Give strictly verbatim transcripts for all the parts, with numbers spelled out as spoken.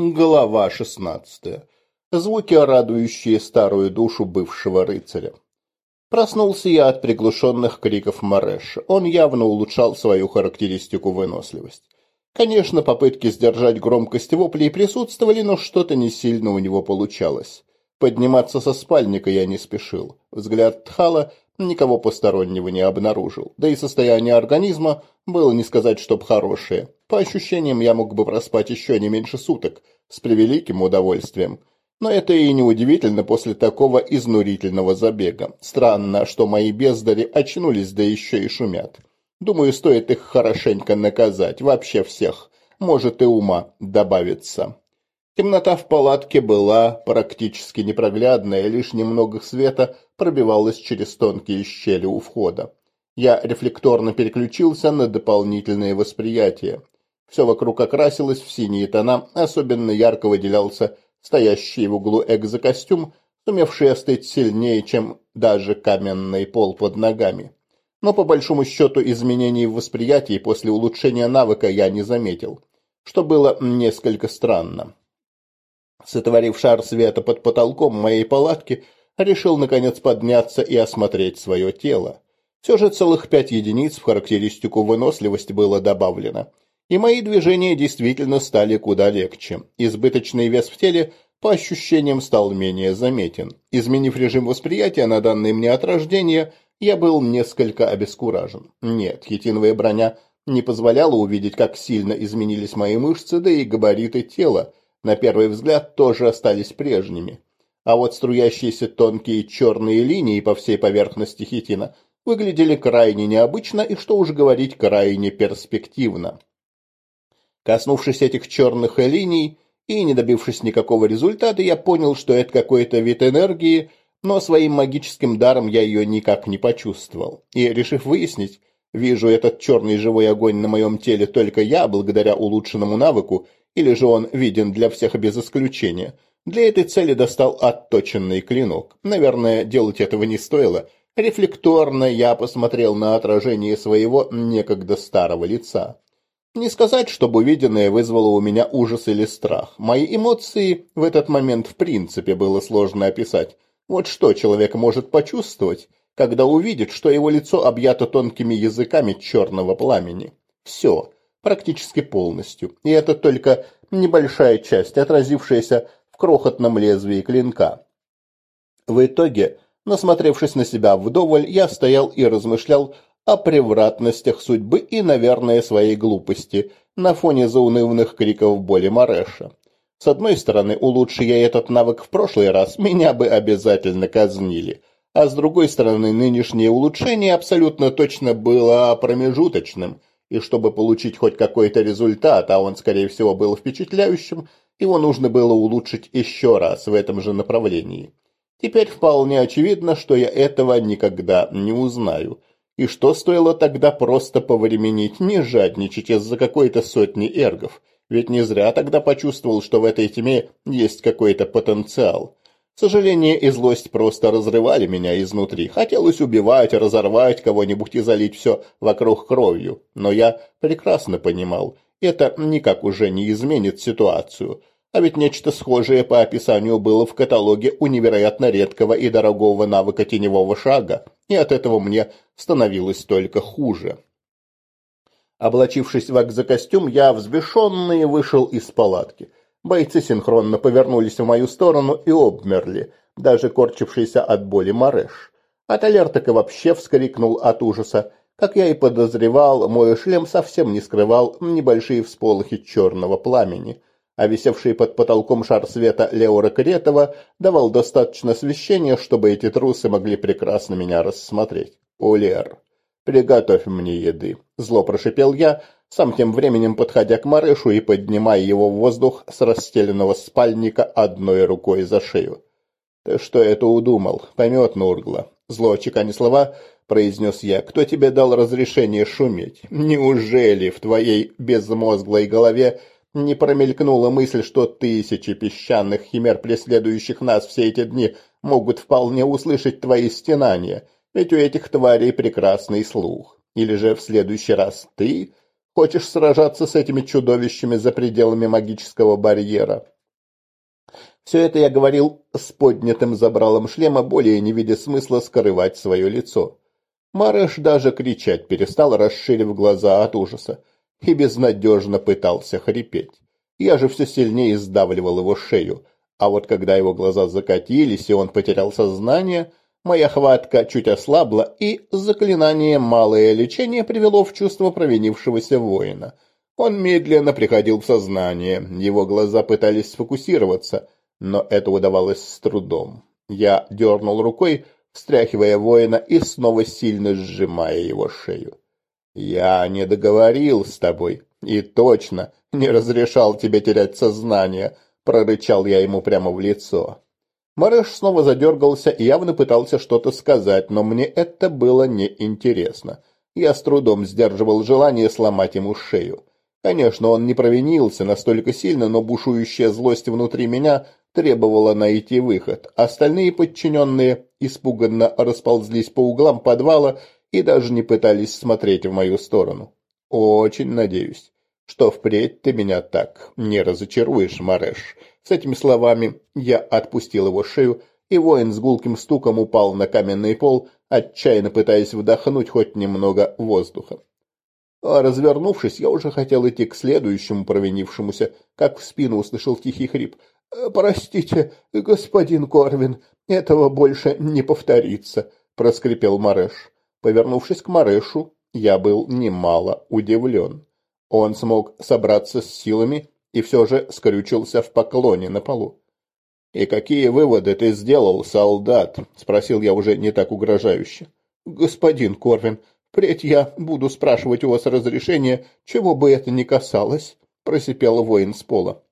Глава шестнадцатая. Звуки, радующие старую душу бывшего рыцаря. Проснулся я от приглушенных криков Марэша. Он явно улучшал свою характеристику выносливость. Конечно, попытки сдержать громкость воплей присутствовали, но что-то не сильно у него получалось. Подниматься со спальника я не спешил. Взгляд Тхала никого постороннего не обнаружил. Да и состояние организма было не сказать, чтоб хорошее. По ощущениям, я мог бы проспать еще не меньше суток, с превеликим удовольствием. Но это и не удивительно после такого изнурительного забега. Странно, что мои бездари очнулись, да еще и шумят. Думаю, стоит их хорошенько наказать, вообще всех. Может и ума добавится. Темнота в палатке была практически непроглядная, лишь немного света пробивалось через тонкие щели у входа. Я рефлекторно переключился на дополнительное восприятие. Все вокруг окрасилось в синие тона, особенно ярко выделялся стоящий в углу экзокостюм, сумевший остыть сильнее, чем даже каменный пол под ногами. Но по большому счету изменений в восприятии после улучшения навыка я не заметил, что было несколько странно. Сотворив шар света под потолком моей палатки, решил наконец подняться и осмотреть свое тело. Все же целых пять единиц в характеристику выносливость было добавлено. И мои движения действительно стали куда легче. Избыточный вес в теле, по ощущениям, стал менее заметен. Изменив режим восприятия на данный мне от рождения, я был несколько обескуражен. Нет, хитиновая броня не позволяла увидеть, как сильно изменились мои мышцы, да и габариты тела, на первый взгляд, тоже остались прежними. А вот струящиеся тонкие черные линии по всей поверхности хитина выглядели крайне необычно и, что уж говорить, крайне перспективно. Коснувшись этих черных линий и не добившись никакого результата, я понял, что это какой-то вид энергии, но своим магическим даром я ее никак не почувствовал. И, решив выяснить, вижу этот черный живой огонь на моем теле только я, благодаря улучшенному навыку, или же он виден для всех без исключения, для этой цели достал отточенный клинок. Наверное, делать этого не стоило. Рефлекторно я посмотрел на отражение своего некогда старого лица. Не сказать, чтобы увиденное вызвало у меня ужас или страх. Мои эмоции в этот момент в принципе было сложно описать. Вот что человек может почувствовать, когда увидит, что его лицо объято тонкими языками черного пламени. Все, практически полностью. И это только небольшая часть, отразившаяся в крохотном лезвии клинка. В итоге, насмотревшись на себя вдоволь, я стоял и размышлял о превратностях судьбы и, наверное, своей глупости на фоне заунывных криков боли Марэша. С одной стороны, улучши я этот навык в прошлый раз, меня бы обязательно казнили, а с другой стороны, нынешнее улучшение абсолютно точно было промежуточным, и чтобы получить хоть какой-то результат, а он, скорее всего, был впечатляющим, его нужно было улучшить еще раз в этом же направлении. Теперь вполне очевидно, что я этого никогда не узнаю. И что стоило тогда просто повременить, не жадничать из-за какой-то сотни эргов, ведь не зря тогда почувствовал, что в этой тьме есть какой-то потенциал. Сожаление и злость просто разрывали меня изнутри. Хотелось убивать, разорвать кого-нибудь и залить все вокруг кровью. Но я прекрасно понимал, это никак уже не изменит ситуацию. А ведь нечто схожее по описанию было в каталоге у невероятно редкого и дорогого навыка теневого шага, и от этого мне становилось только хуже. Облачившись в экзокостюм, я взбешенный вышел из палатки. Бойцы синхронно повернулись в мою сторону и обмерли, даже корчившийся от боли Марэш. Аталер так и вообще вскрикнул от ужаса. Как я и подозревал, мой шлем совсем не скрывал небольшие всполохи черного пламени, а висевший под потолком шар света Леора Кретова давал достаточно освещения, чтобы эти трусы могли прекрасно меня рассмотреть. «Улер, приготовь мне еды», — зло прошипел я, сам тем временем подходя к Марэшу и поднимая его в воздух с расстеленного спальника одной рукой за шею. «Ты что это удумал? Помет Нургла», — зло чеканя слова произнес я. «Кто тебе дал разрешение шуметь? Неужели в твоей безмозглой голове не промелькнула мысль, что тысячи песчаных химер, преследующих нас все эти дни, могут вполне услышать твои стенания? Ведь у этих тварей прекрасный слух. Или же в следующий раз ты хочешь сражаться с этими чудовищами за пределами магического барьера? Все это я говорил с поднятым забралом шлема, более не видя смысла скрывать свое лицо. Мареш даже кричать перестал, расширив глаза от ужаса, и безнадежно пытался хрипеть. Я же все сильнее сдавливал его шею, а вот когда его глаза закатились и он потерял сознание, моя хватка чуть ослабла, и заклинание «Малое лечение» привело в чувство провинившегося воина. Он медленно приходил в сознание, его глаза пытались сфокусироваться, но это удавалось с трудом. Я дернул рукой, встряхивая воина и снова сильно сжимая его шею. «Я не договорил с тобой и точно не разрешал тебе терять сознание», — прорычал я ему прямо в лицо. Мареш снова задергался и явно пытался что-то сказать, но мне это было неинтересно. Я с трудом сдерживал желание сломать ему шею. Конечно, он не провинился настолько сильно, но бушующая злость внутри меня требовала найти выход. Остальные подчиненные испуганно расползлись по углам подвала и даже не пытались смотреть в мою сторону. Очень надеюсь, что впредь ты меня так не разочаруешь, Мареш. С этими словами я отпустил его шею, и воин с гулким стуком упал на каменный пол, отчаянно пытаясь вдохнуть хоть немного воздуха. А развернувшись, я уже хотел идти к следующему провинившемуся, как в спину услышал тихий хрип. «Простите, господин Корвин, этого больше не повторится», — проскрипел Мареш. Повернувшись к Марешу, я был немало удивлен. Он смог собраться с силами и все же скрючился в поклоне на полу. «И какие выводы ты сделал, солдат?» — спросил я уже не так угрожающе. «Господин Корвин, впредь я буду спрашивать у вас разрешения, чего бы это ни касалось», — просипел воин с пола.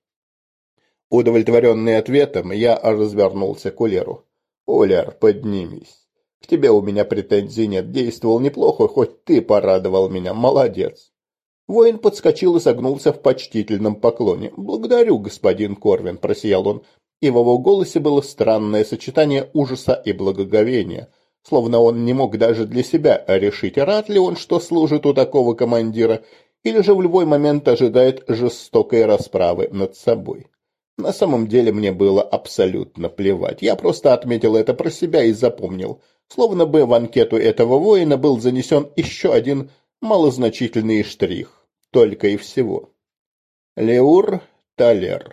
Удовлетворенный ответом, я развернулся к Улеру. «Улер, поднимись. К тебе у меня претензий нет. Действовал неплохо, хоть ты порадовал меня. Молодец». Воин подскочил и согнулся в почтительном поклоне. «Благодарю, господин Корвин», — просиял он, и в его голосе было странное сочетание ужаса и благоговения, словно он не мог даже для себя решить, рад ли он, что служит у такого командира, или же в любой момент ожидает жестокой расправы над собой. На самом деле мне было абсолютно плевать. Я просто отметил это про себя и запомнил, словно бы в анкету этого воина был занесен еще один малозначительный штрих. Только и всего. Леур Талер.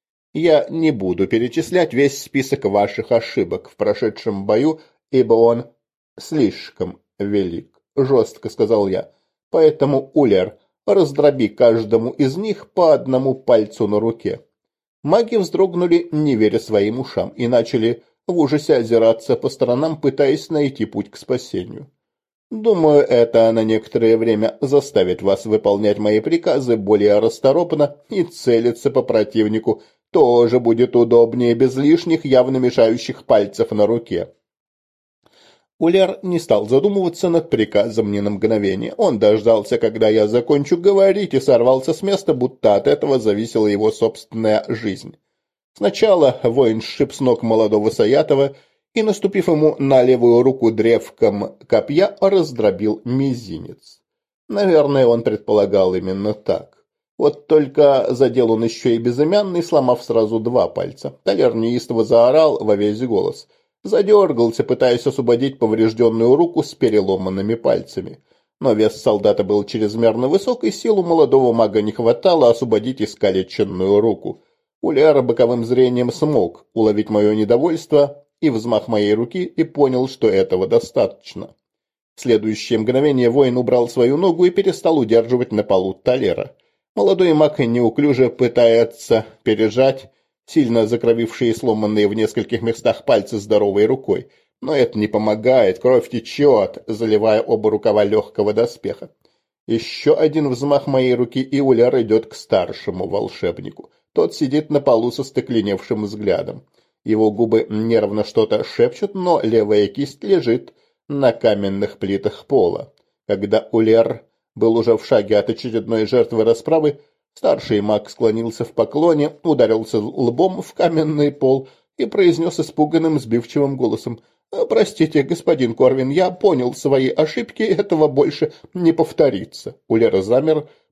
Я не буду перечислять весь список ваших ошибок в прошедшем бою, ибо он слишком велик, жестко сказал я. Поэтому, Улер, раздроби каждому из них по одному пальцу на руке. Маги вздрогнули, не веря своим ушам, и начали в ужасе озираться по сторонам, пытаясь найти путь к спасению. Думаю, это на некоторое время заставит вас выполнять мои приказы более расторопно, и целиться по противнику тоже будет удобнее без лишних явно мешающих пальцев на руке. Улер не стал задумываться над приказом ни на мгновение. Он дождался, когда я закончу говорить, и сорвался с места, будто от этого зависела его собственная жизнь. Сначала воин сшиб с ног молодого Саятова и, наступив ему на левую руку древком копья, раздробил мизинец. Наверное, он предполагал именно так. Вот только задел он еще и безымянный, сломав сразу два пальца. Талер неистово заорал во весь голос. Задергался, пытаясь освободить поврежденную руку с переломанными пальцами. Но вес солдата был чрезмерно высок, и силу молодого мага не хватало освободить искалеченную руку. Улер боковым зрением смог уловить мое недовольство и взмах моей руки, и понял, что этого достаточно. В следующее мгновение воин убрал свою ногу и перестал удерживать на полу Талера. Молодой маг неуклюже пытается пережать сильно закровившие и сломанные в нескольких местах пальцы здоровой рукой. Но это не помогает, кровь течет, заливая оба рукава легкого доспеха. Еще один взмах моей руки, и Улер идет к старшему волшебнику. Тот сидит на полу со стекленевшим взглядом. Его губы нервно что-то шепчут, но левая кисть лежит на каменных плитах пола. Когда Улер был уже в шаге от очередной жертвы расправы, старший маг склонился в поклоне, ударился лбом в каменный пол и произнес испуганным, сбивчивым голосом: «Простите, господин Корвин, я понял свои ошибки, этого больше не повторится». Улер замер,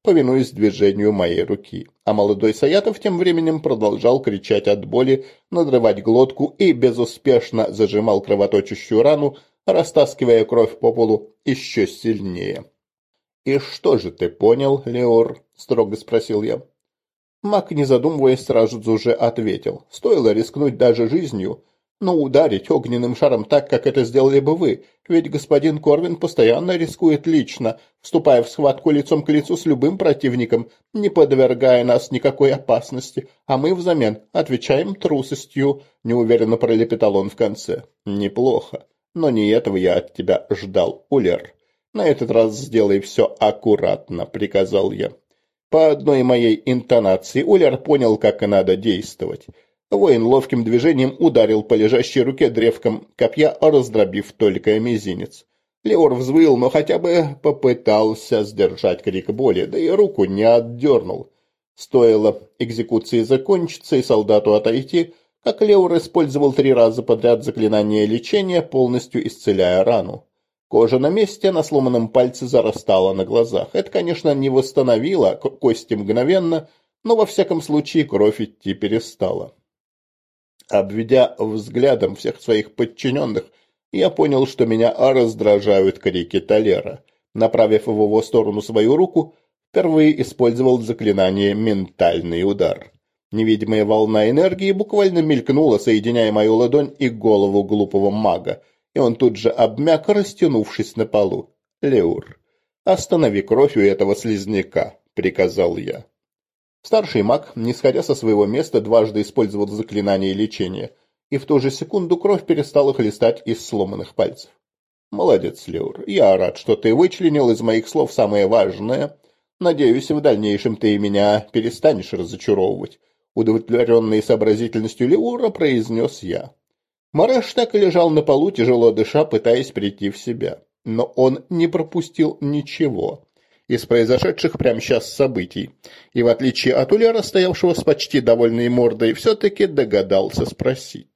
повинуясь движению моей руки. А молодой Саятов тем временем продолжал кричать от боли, надрывать глотку и безуспешно зажимал кровоточащую рану, растаскивая кровь по полу еще сильнее. «И что же ты понял, Леор?» – строго спросил я. Маг, не задумываясь, сразу же ответил. «Стоило рискнуть даже жизнью, но ударить огненным шаром так, как это сделали бы вы, ведь господин Корвин постоянно рискует лично, вступая в схватку лицом к лицу с любым противником, не подвергая нас никакой опасности, а мы взамен отвечаем трусостью», – неуверенно пролепетал он в конце. «Неплохо, но не этого я от тебя ждал, Улер. На этот раз сделай все аккуратно», – приказал я. По одной моей интонации Улер понял, как и надо действовать. Воин ловким движением ударил по лежащей руке древком копья, раздробив только мизинец. Леор взвыл, но хотя бы попытался сдержать крик боли, да и руку не отдернул. Стоило экзекуции закончиться и солдату отойти, как Леор использовал три раза подряд заклинание лечения, полностью исцеляя рану. Кожа на месте, на сломанном пальце зарастала на глазах. Это, конечно, не восстановило кости мгновенно, но во всяком случае кровь идти перестала. Обведя взглядом всех своих подчиненных, я понял, что меня раздражают крики Толера. Направив в его сторону свою руку, впервые использовал заклинание «Ментальный удар». Невидимая волна энергии буквально мелькнула, соединяя мою ладонь и голову глупого мага, и он тут же обмяк, растянувшись на полу. «Леур, останови кровь у этого слизняка», — приказал я. Старший маг, не сходя со своего места, дважды использовал заклинание лечения, и в ту же секунду кровь перестала хлестать из сломанных пальцев. «Молодец, Леур, я рад, что ты вычленил из моих слов самое важное. Надеюсь, в дальнейшем ты меня перестанешь разочаровывать», — удовлетворенный сообразительностью Леура произнес я. Мареш так и лежал на полу, тяжело дыша, пытаясь прийти в себя. Но он не пропустил ничего из произошедших прямо сейчас событий, и в отличие от Улера, стоявшего с почти довольной мордой, все-таки догадался спросить.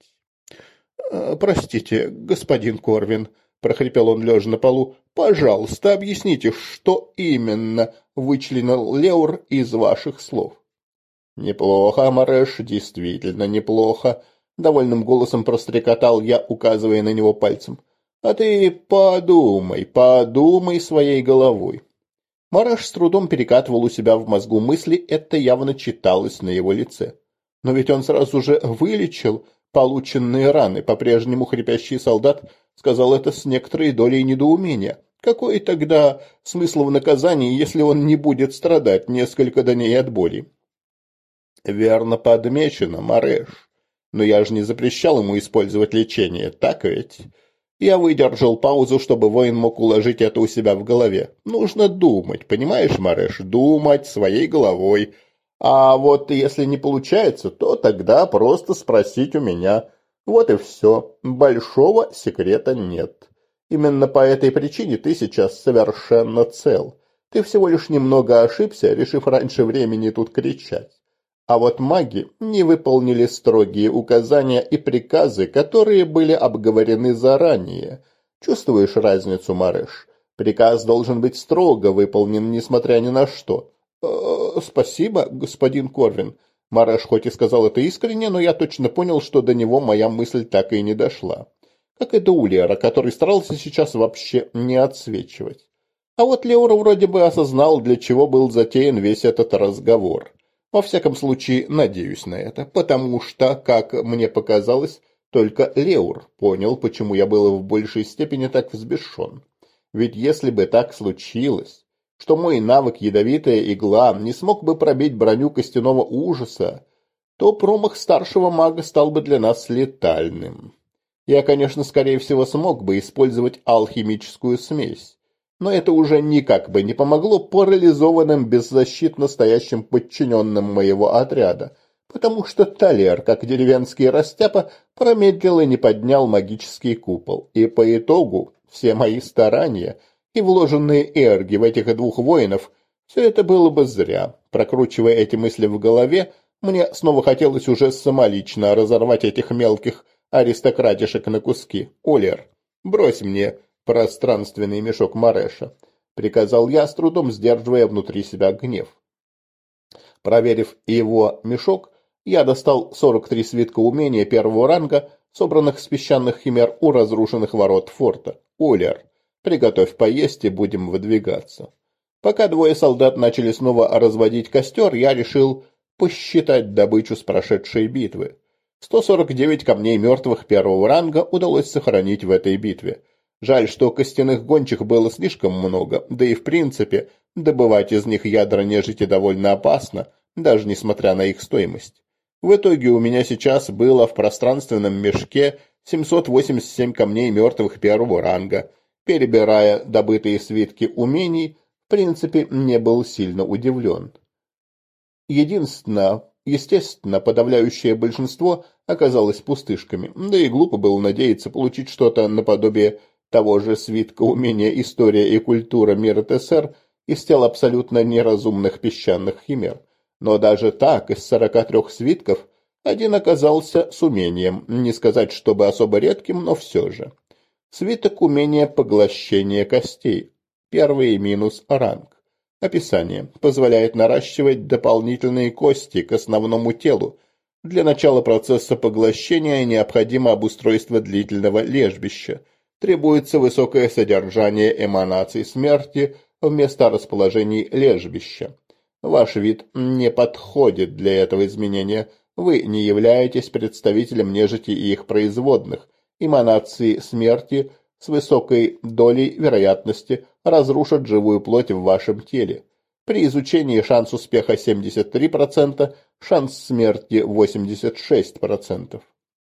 «Простите, господин Корвин», — прохрипел он, лежа на полу, — «пожалуйста, объясните, что именно вычленил Леур из ваших слов?» «Неплохо, Мареш, действительно неплохо», — довольным голосом прострекотал я, указывая на него пальцем. «А ты подумай, подумай своей головой». Мареш с трудом перекатывал у себя в мозгу мысли, это явно читалось на его лице. Но ведь он сразу же вылечил полученные раны, по-прежнему хрипящий солдат сказал это с некоторой долей недоумения. Какой тогда смысл в наказании, если он не будет страдать несколько дней от боли? Верно подмечено, Мареш. Но я же не запрещал ему использовать лечение, так ведь? Я выдержал паузу, чтобы воин мог уложить это у себя в голове. Нужно думать, понимаешь, Мареш, думать своей головой. А вот если не получается, то тогда просто спросить у меня. Вот и все. Большого секрета нет. Именно по этой причине ты сейчас совершенно цел. Ты всего лишь немного ошибся, решив раньше времени тут кричать. А вот маги не выполнили строгие указания и приказы, которые были обговорены заранее. Чувствуешь разницу, Мареш? Приказ должен быть строго выполнен, несмотря ни на что. «Э, спасибо, господин Корвин». Мареш хоть и сказал это искренне, но я точно понял, что до него моя мысль так и не дошла. Как и до Улера, который старался сейчас вообще не отсвечивать. А вот Леор вроде бы осознал, для чего был затеян весь этот разговор. Во всяком случае, надеюсь на это, потому что, как мне показалось, только Леур понял, почему я был в большей степени так взбешен. Ведь если бы так случилось, что мой навык ядовитая игла не смог бы пробить броню костяного ужаса, то промах старшего мага стал бы для нас летальным. Я, конечно, скорее всего смог бы использовать алхимическую смесь, но это уже никак бы не помогло парализованным беззащитно стоящим подчиненным моего отряда, потому что Толер, как деревенский растяпа, промедлил и не поднял магический купол, и по итогу все мои старания и вложенные эрги в этих двух воинов, все это было бы зря. Прокручивая эти мысли в голове, мне снова хотелось уже самолично разорвать этих мелких аристократишек на куски. «Улер, брось мне пространственный мешок Мареша. приказал я, с трудом сдерживая внутри себя гнев. Проверив его мешок, я достал сорок три свитка умения первого ранга, собранных с песчаных химер у разрушенных ворот форта. Улер, приготовь поесть и будем выдвигаться. Пока двое солдат начали снова разводить костер, я решил посчитать добычу с прошедшей битвы. сто сорок девять камней мертвых первого ранга удалось сохранить в этой битве. Жаль, что костяных гончих было слишком много, да и в принципе, добывать из них ядра нежити довольно опасно, даже несмотря на их стоимость. В итоге у меня сейчас было в пространственном мешке семьсот восемьдесят семь камней мертвых первого ранга. Перебирая добытые свитки умений, в принципе, не был сильно удивлен. Единственное, естественно, подавляющее большинство оказалось пустышками, да и глупо было надеяться получить что-то наподобие того же свитка умения «История и культура мира ТСР» из тел абсолютно неразумных песчаных химер. Но даже так, из сорока трех свитков, один оказался с умением, не сказать, чтобы особо редким, но все же. Свиток умения поглощения костей. Первый минус ранг. Описание. Позволяет наращивать дополнительные кости к основному телу. Для начала процесса поглощения необходимо обустройство длительного лежбища. Требуется высокое содержание эманаций смерти в месторасположении лежбища. Ваш вид не подходит для этого изменения. Вы не являетесь представителем нежити и их производных. Эманации смерти с высокой долей вероятности разрушат живую плоть в вашем теле. При изучении шанс успеха семьдесят три процента, шанс смерти восемьдесят шесть процентов.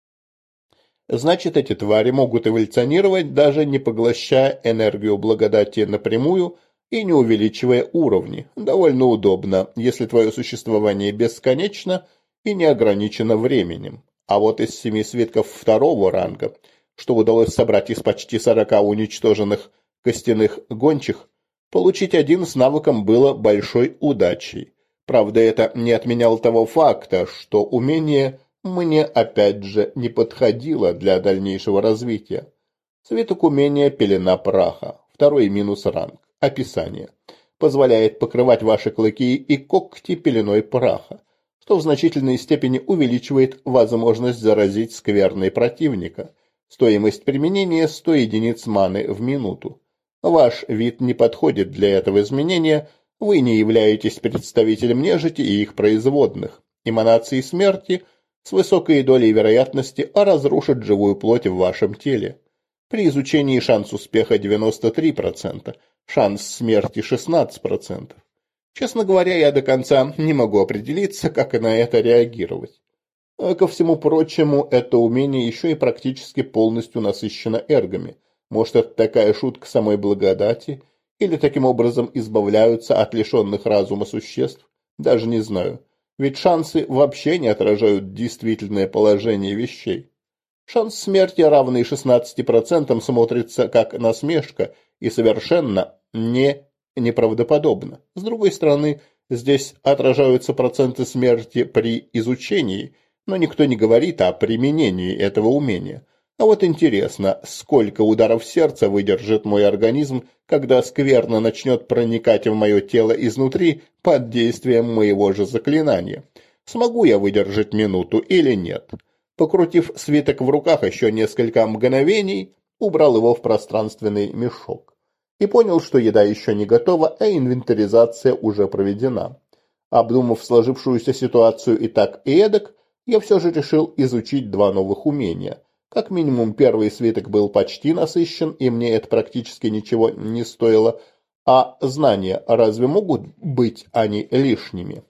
Значит, эти твари могут эволюционировать, даже не поглощая энергию благодати напрямую и не увеличивая уровни. Довольно удобно, если твое существование бесконечно и не ограничено временем. А вот из семи свитков второго ранга, что удалось собрать из почти сорока уничтоженных костяных гончих, получить один с навыком было большой удачей. Правда, это не отменяло того факта, что умение мне опять же не подходило для дальнейшего развития. Свиток умения «Пелена праха». Второй минус ранг. Описание. Позволяет покрывать ваши клыки и когти пеленой праха, что в значительной степени увеличивает возможность заразить скверной противника. Стоимость применения сто единиц маны в минуту. Ваш вид не подходит для этого изменения, вы не являетесь представителем нежити и их производных. Эманации смерти с высокой долей вероятности разрушат живую плоть в вашем теле. При изучении шанс успеха девяносто три процента, шанс смерти шестнадцать процентов. Честно говоря, я до конца не могу определиться, как на это реагировать. Ко всему прочему, это умение еще и практически полностью насыщено эргами. Может, это такая шутка самой благодати? Или таким образом избавляются от лишенных разума существ? Даже не знаю. Ведь шансы вообще не отражают действительное положение вещей. Шанс смерти, равный шестнадцати процентам, смотрится как насмешка и совершенно не неправдоподобно. С другой стороны, здесь отражаются проценты смерти при изучении, но никто не говорит о применении этого умения. А вот интересно, сколько ударов сердца выдержит мой организм, когда скверно начнет проникать в мое тело изнутри под действием моего же заклинания. Смогу я выдержать минуту или нет? Покрутив свиток в руках еще несколько мгновений, убрал его в пространственный мешок. И понял, что еда еще не готова, а инвентаризация уже проведена. Обдумав сложившуюся ситуацию и так и эдак, я все же решил изучить два новых умения. Как минимум, первый свиток был почти насыщен, и мне это практически ничего не стоило. А знания разве могут быть они лишними?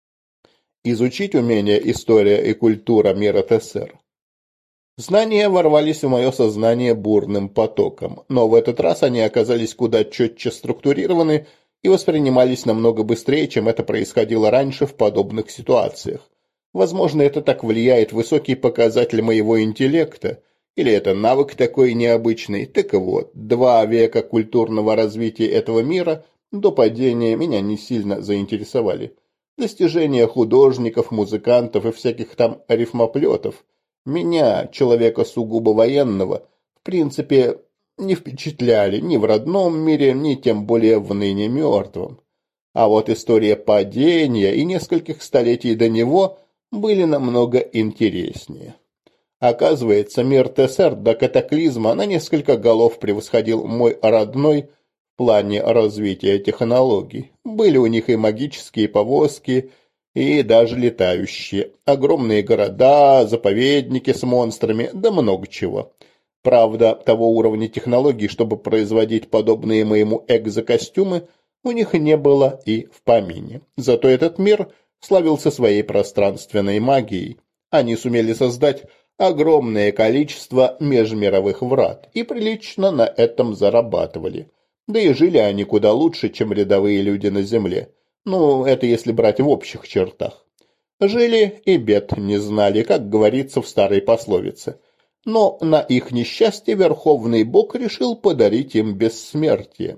Изучить умения «История и культура мира ТСР». Знания ворвались в мое сознание бурным потоком, но в этот раз они оказались куда четче структурированы и воспринимались намного быстрее, чем это происходило раньше в подобных ситуациях. Возможно, это так влияет высокий показатель моего интеллекта, или это навык такой необычный. Так вот, два века культурного развития этого мира до падения меня не сильно заинтересовали. Достижения художников, музыкантов и всяких там рифмоплетов меня, человека сугубо военного, в принципе, не впечатляли ни в родном мире, ни тем более в ныне мертвом. А вот история падения и нескольких столетий до него были намного интереснее. Оказывается, мир ТСР до катаклизма на несколько голов превосходил мой родной в плане развития технологий. Были у них и магические повозки, и даже летающие. Огромные города, заповедники с монстрами, да много чего. Правда, того уровня технологий, чтобы производить подобные моему экзокостюмы, у них не было и в помине. Зато этот мир славился своей пространственной магией. Они сумели создать огромное количество межмировых врат и прилично на этом зарабатывали. Да и жили они куда лучше, чем рядовые люди на земле. Ну, это если брать в общих чертах. Жили и бед не знали, как говорится в старой пословице. Но на их несчастье Верховный Бог решил подарить им бессмертие.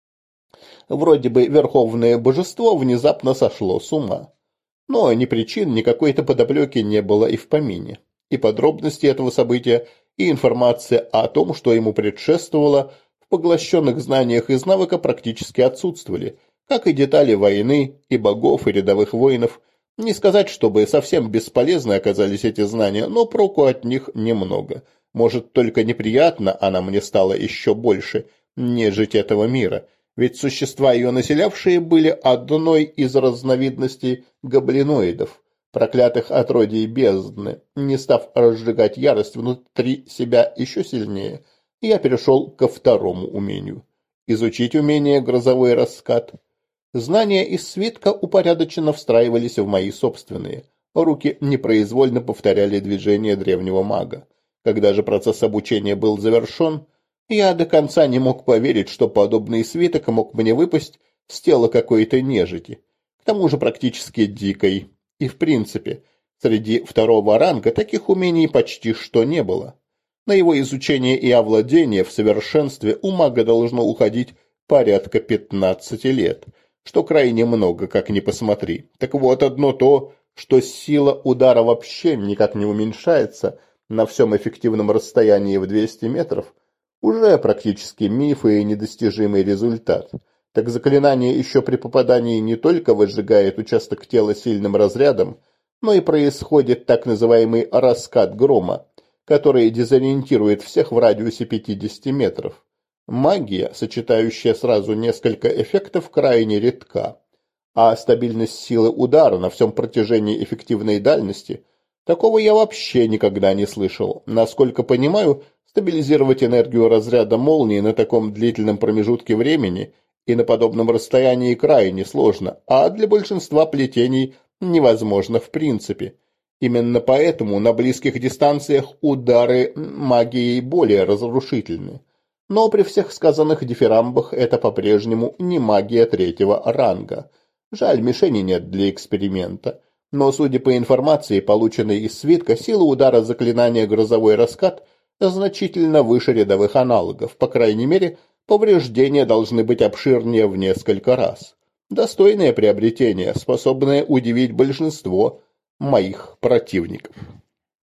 Вроде бы Верховное Божество внезапно сошло с ума. Но ни причин, ни какой-то подоплеки не было и в помине. И подробности этого события, и информация о том, что ему предшествовало, в поглощенных знаниях из навыка практически отсутствовали, как и детали войны, и богов, и рядовых воинов. Не сказать, чтобы совсем бесполезны оказались эти знания, но проку от них немного. Может, только неприятно она мне стала еще больше, нежить этого мира. Ведь существа, ее населявшие, были одной из разновидностей гоблиноидов, проклятых отродий бездны. Не став разжигать ярость внутри себя еще сильнее, я перешел ко второму умению. Изучить умение «Грозовой раскат». Знания из свитка упорядоченно встраивались в мои собственные. Руки непроизвольно повторяли движения древнего мага. Когда же процесс обучения был завершен, я до конца не мог поверить, что подобный свиток мог мне выпасть с тела какой-то нежити, к тому же практически дикой. И в принципе, среди второго ранга таких умений почти что не было. На его изучение и овладение в совершенстве у мага должно уходить порядка пятнадцати лет, что крайне много, как ни посмотри. Так вот, одно то, что сила удара вообще никак не уменьшается на всем эффективном расстоянии в двести метров, уже практически миф и недостижимый результат. Так заклинание еще при попадании не только выжигает участок тела сильным разрядом, но и происходит так называемый раскат грома, который дезориентирует всех в радиусе пятидесяти метров. Магия, сочетающая сразу несколько эффектов, крайне редка, а стабильность силы удара на всем протяжении эффективной дальности, такого я вообще никогда не слышал. Насколько понимаю, стабилизировать энергию разряда молнии на таком длительном промежутке времени и на подобном расстоянии крайне сложно, а для большинства плетений невозможно в принципе. Именно поэтому на близких дистанциях удары магией более разрушительны. Но при всех сказанных дифирамбах это по-прежнему не магия третьего ранга. Жаль, мишени нет для эксперимента. Но, судя по информации, полученной из свитка, сила удара заклинания «Грозовой раскат» значительно выше рядовых аналогов. По крайней мере, повреждения должны быть обширнее в несколько раз. Достойное приобретение, способное удивить большинство моих противников.